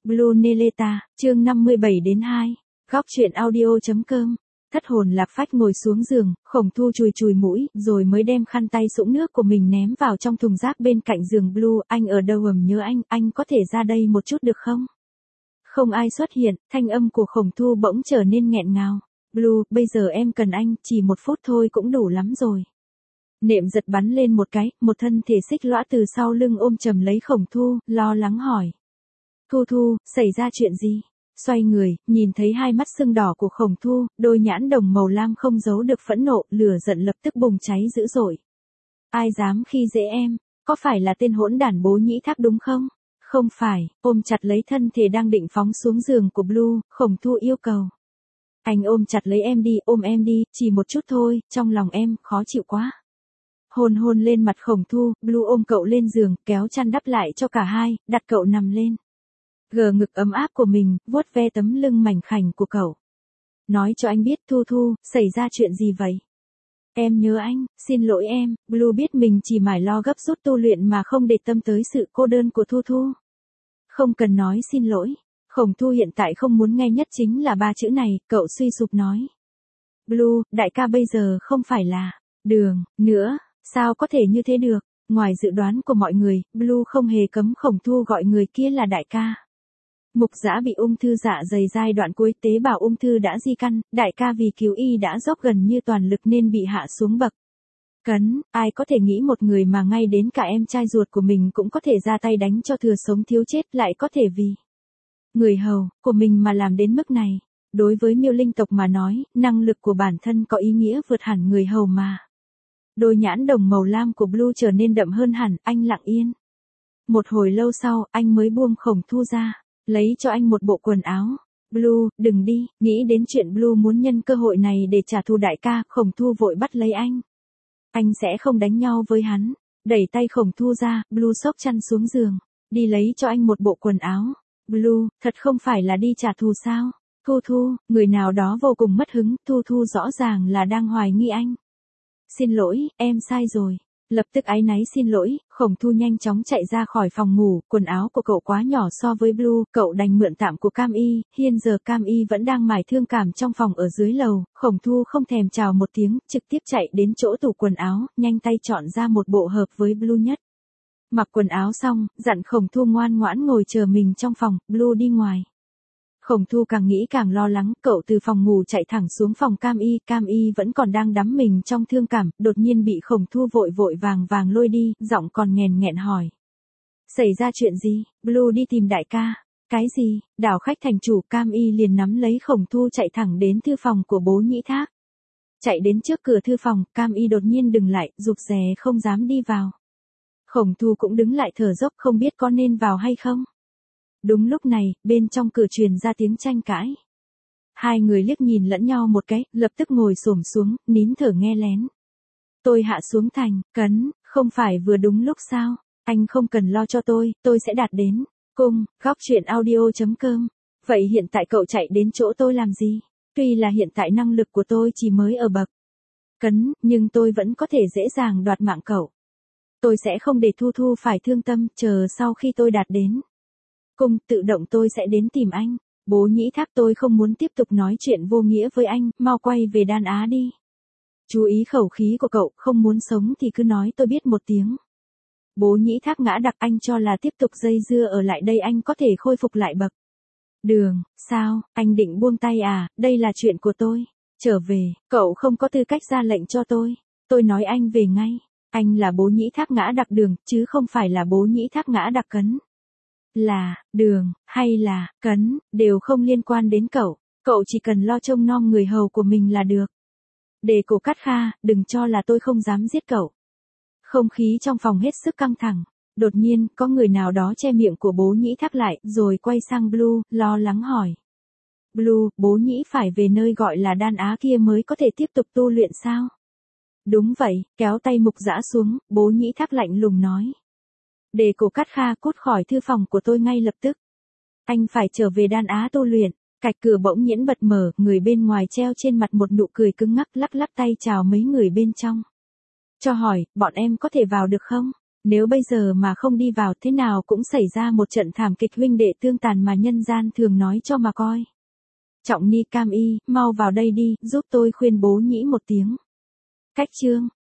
Blue Neleta, chương 57-2. Góc truyện audio.com. Thất hồn lạc phách ngồi xuống giường, Khổng Thu chùi chùi mũi, rồi mới đem khăn tay sũng nước của mình ném vào trong thùng rác bên cạnh giường. Blue, anh ở đâu? Nhớ anh có thể ra đây một chút được không? Không ai xuất hiện, thanh âm của Khổng Thu bỗng trở nên nghẹn ngào. Blue, bây giờ em cần anh, chỉ 1 phút thôi cũng đủ lắm rồi. Nệm giật bắn lên một cái, một thân thể xích lõa từ sau lưng ôm chầm lấy Khổng Thu, lo lắng hỏi. Thu, xảy ra chuyện gì? Xoay người, nhìn thấy hai mắt sưng đỏ của Khổng Thu, đôi nhãn đồng màu lam không giấu được phẫn nộ, lửa giận lập tức bùng cháy dữ dội. Ai dám khi dễ em? Có phải là tên hỗn đản Bố Nhĩ Thác đúng không? Không phải, ôm chặt lấy thân thể đang định phóng xuống giường của Blue, Khổng Thu yêu cầu. Anh ôm chặt lấy em đi, ôm em đi, chỉ một chút thôi, trong lòng em, khó chịu quá. Hôn lên mặt Khổng Thu, Blue ôm cậu lên giường, kéo chăn đắp lại cho cả hai, đặt cậu nằm lên. Gờ ngực ấm áp của mình, vuốt ve tấm lưng mảnh khảnh của cậu. Nói cho anh biết Thu, xảy ra chuyện gì vậy? Em nhớ anh, xin lỗi em. Blue biết mình chỉ mải lo gấp rút tu luyện mà không để tâm tới sự cô đơn của Thu. Không cần nói xin lỗi. Khổng Thu hiện tại không muốn nghe nhất chính là 3 chữ này, cậu suy sụp nói. Blue, đại ca bây giờ không phải là Đường nữa, sao có thể như thế được? Ngoài dự đoán của mọi người, Blue không hề cấm Khổng Thu gọi người kia là đại ca. Mục Dã bị ung thư dạ dày giai đoạn cuối, tế bào ung thư đã di căn, đại ca vì cứu y đã dốc gần như toàn lực nên bị hạ xuống bậc cấn. Ai có thể nghĩ một người mà ngay đến cả em trai ruột của mình cũng có thể ra tay đánh cho thừa sống thiếu chết, lại có thể vì người hầu của mình mà làm đến mức này. Đối với Miêu Linh tộc mà nói, năng lực của bản thân có ý nghĩa vượt hẳn người hầu mà. Đôi nhãn đồng màu lam của Blue trở nên đậm hơn hẳn, anh lặng yên. Một hồi lâu sau, anh mới buông Khổng Thu ra, lấy cho anh một bộ quần áo. Blue, đừng đi. Nghĩ đến chuyện Blue muốn nhân cơ hội này để trả thù đại ca, Khổng Thu vội bắt lấy anh. Anh sẽ không đánh nhau với hắn. Đẩy tay Khổng Thu ra, Blue xốc chăn xuống giường, đi lấy cho anh một bộ quần áo. Blue, thật không phải là đi trả thù sao? Thu, người nào đó vô cùng mất hứng, Thu rõ ràng là đang hoài nghi anh. Xin lỗi, em sai rồi. Lập tức áy náy xin lỗi, Khổng Thu nhanh chóng chạy ra khỏi phòng ngủ, quần áo của cậu quá nhỏ so với Blue, cậu đành mượn tạm của Cam Y, hiện giờ Cam Y vẫn đang mải thương cảm trong phòng ở dưới lầu. Khổng Thu không thèm chào một tiếng, trực tiếp chạy đến chỗ tủ quần áo, nhanh tay chọn ra một bộ hợp với Blue nhất. Mặc quần áo xong, dặn Khổng Thu ngoan ngoãn ngồi chờ mình trong phòng, Blue đi ngoài. Khổng Thu càng nghĩ càng lo lắng, cậu từ phòng ngủ chạy thẳng xuống phòng Cam Y vẫn còn đang đắm mình trong thương cảm, đột nhiên bị Khổng Thu vội vàng lôi đi, giọng còn nghẹn hỏi. Xảy ra chuyện gì? Blue đi tìm đại ca. Cái gì? Đảo khách thành chủ. Cam Y liền nắm lấy Khổng Thu chạy thẳng đến thư phòng của Bố Nhĩ Thác. Chạy đến trước cửa thư phòng, Cam Y đột nhiên dừng lại, rụt rè không dám đi vào. Khổng Thu cũng đứng lại thở dốc không biết có nên vào hay không. Đúng lúc này, bên trong cửa truyền ra tiếng tranh cãi. Hai người liếc nhìn lẫn nhau một cái, lập tức ngồi xổm xuống, nín thở nghe lén. Tôi hạ xuống thành cấn, không phải vừa đúng lúc sao? Anh không cần lo cho tôi sẽ đạt đến cung. Góc truyện audio.com. Vậy hiện tại cậu chạy đến chỗ tôi làm gì? Tuy là hiện tại năng lực của tôi chỉ mới ở bậc cấn, nhưng tôi vẫn có thể dễ dàng đoạt mạng cậu. Tôi sẽ không để Thu phải thương tâm, chờ sau khi tôi đạt đến cung, tự động tôi sẽ đến tìm anh. Bố Nhĩ Thác, tôi không muốn tiếp tục nói chuyện vô nghĩa với anh, mau quay về Đan Á đi. Chú ý khẩu khí của cậu, không muốn sống thì cứ nói tôi biết một tiếng. Bố Nhĩ Thác ngã đặc, anh cho là tiếp tục dây dưa ở lại đây anh có thể khôi phục lại bậc đường, sao, anh định buông tay à? Đây là chuyện của tôi. Trở về, cậu không có tư cách ra lệnh cho tôi nói anh về ngay. Anh là Bố Nhĩ Thác ngã đặc Đường, chứ không phải là Bố Nhĩ Thác ngã đặc Cấn. Là Đường, hay là Cấn, đều không liên quan đến cậu chỉ cần lo trông nom người hầu của mình là được. Đề Cổ Cát Kha, đừng cho là tôi không dám giết cậu. Không khí trong phòng hết sức căng thẳng. Đột nhiên, có người nào đó che miệng của Bố Nhĩ Thác lại, rồi quay sang Blue, lo lắng hỏi. Blue, Bố Nhĩ phải về nơi gọi là Đan Á kia mới có thể tiếp tục tu luyện sao? Đúng vậy, kéo tay Mục Dã xuống, Bố Nhĩ Thác lạnh lùng nói. Đề Cổ Cát Kha, cút khỏi thư phòng của tôi ngay lập tức. Anh phải trở về Đan Á tu luyện. Cạch cửa bỗng nhiễn bật mở, người bên ngoài treo trên mặt một nụ cười cứng ngắc, lắc tay chào mấy người bên trong. Cho hỏi, bọn em có thể vào được không? Nếu bây giờ mà không đi vào thế nào cũng xảy ra một trận thảm kịch huynh đệ tương tàn mà nhân gian thường nói cho mà coi. Trọng Ni Cam Y, mau vào đây đi, giúp tôi khuyên bố nhĩ một tiếng. Cách chương